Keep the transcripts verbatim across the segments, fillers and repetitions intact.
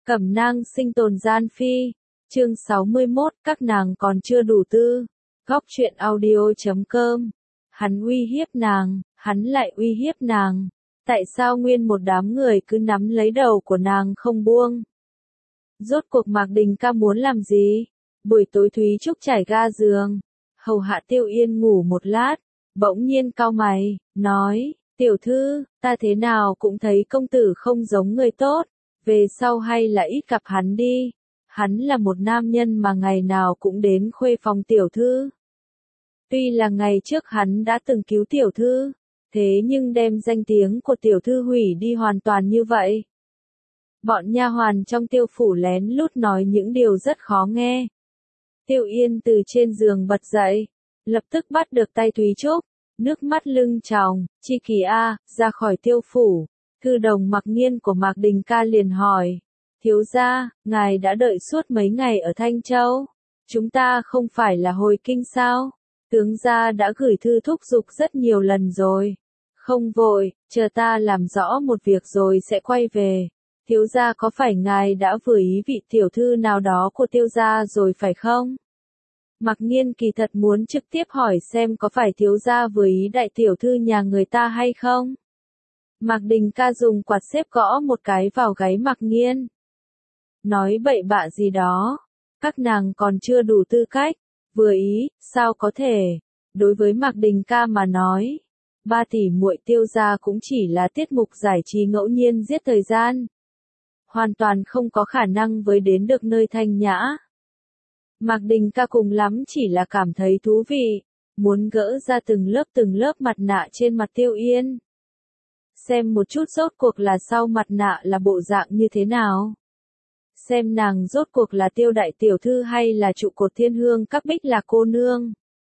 Cẩm nang sinh tồn gian phi. Chương sáu mươi mốt, các nàng còn chưa đủ tư. Góc truyện audio chấm com. Hắn uy hiếp nàng, hắn lại uy hiếp nàng. Tại sao nguyên một đám người cứ nắm lấy đầu của nàng không buông? Rốt cuộc Mạc Đình Ca muốn làm gì? Buổi tối Thúy Trúc trải ga giường, hầu hạ Tiêu Yên ngủ một lát, bỗng nhiên cau mày, nói, tiểu thư, ta thế nào cũng thấy công tử không giống người tốt, về sau hay là ít gặp hắn đi. Hắn là một nam nhân mà ngày nào cũng đến khuê phòng tiểu thư. Tuy là ngày trước hắn đã từng cứu tiểu thư, thế nhưng đem danh tiếng của tiểu thư hủy đi hoàn toàn như vậy. Bọn nha hoàn trong Tiêu phủ lén lút nói những điều rất khó nghe. Tiêu Yên từ trên giường bật dậy, lập tức bắt được tay Thúy Trúc, nước mắt lưng tròng, chi kỳ a, ra khỏi Tiêu phủ. Thư đồng Mặc Nghiên của Mạc Đình Ca liền hỏi, thiếu gia, ngài đã đợi suốt mấy ngày ở Thanh Châu, chúng ta không phải là hồi kinh sao? Tướng gia đã gửi thư thúc giục rất nhiều lần rồi. Không vội, chờ ta làm rõ một việc rồi sẽ quay về. Thiếu gia có phải ngài đã vừa ý vị tiểu thư nào đó của Tiêu gia rồi phải không? Mặc Nghiên kỳ thật muốn trực tiếp hỏi xem có phải thiếu gia vừa ý đại tiểu thư nhà người ta hay không? Mạc Đình Ca dùng quạt xếp gõ một cái vào gáy Mặc Nghiên. Nói bậy bạ gì đó, các nàng còn chưa đủ tư cách, vừa ý, sao có thể? Đối với Mạc Đình Ca mà nói, ba tỷ muội Tiêu gia cũng chỉ là tiết mục giải trí ngẫu nhiên giết thời gian. Hoàn toàn không có khả năng với đến được nơi thanh nhã. Mạc Đình Ca cùng lắm chỉ là cảm thấy thú vị, muốn gỡ ra từng lớp từng lớp mặt nạ trên mặt Tiêu Yên. Xem một chút rốt cuộc là sau mặt nạ là bộ dạng như thế nào. Xem nàng rốt cuộc là Tiêu đại tiểu thư hay là trụ cột thiên hương các bích là cô nương.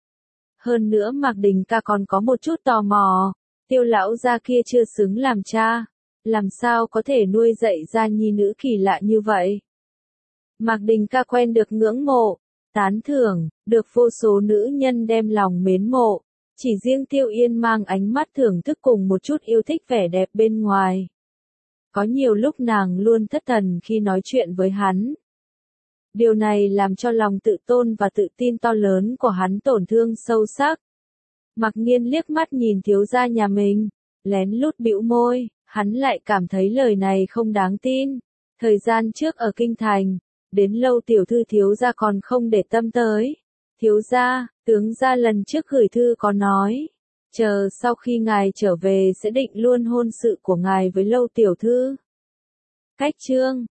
Hơn nữa Mạc Đình Ca còn có một chút tò mò, Tiêu lão gia kia chưa xứng làm cha, làm sao có thể nuôi dạy ra nhi nữ kỳ lạ như vậy. Mạc Đình Ca quen được ngưỡng mộ, tán thưởng, được vô số nữ nhân đem lòng mến mộ, chỉ riêng Tiêu Yên mang ánh mắt thưởng thức cùng một chút yêu thích vẻ đẹp bên ngoài. Có nhiều lúc nàng luôn thất thần khi nói chuyện với hắn. Điều này làm cho lòng tự tôn và tự tin to lớn của hắn tổn thương sâu sắc. Mạc Nghiên liếc mắt nhìn thiếu gia nhà mình, lén lút bĩu môi, hắn lại cảm thấy lời này không đáng tin. Thời gian trước ở Kinh Thành, đến lâu tiểu thư thiếu gia còn không để tâm tới. Thiếu gia, tướng gia lần trước gửi thư có nói, chờ sau khi ngài trở về sẽ định luôn hôn sự của ngài với lâu tiểu thư. Cách chương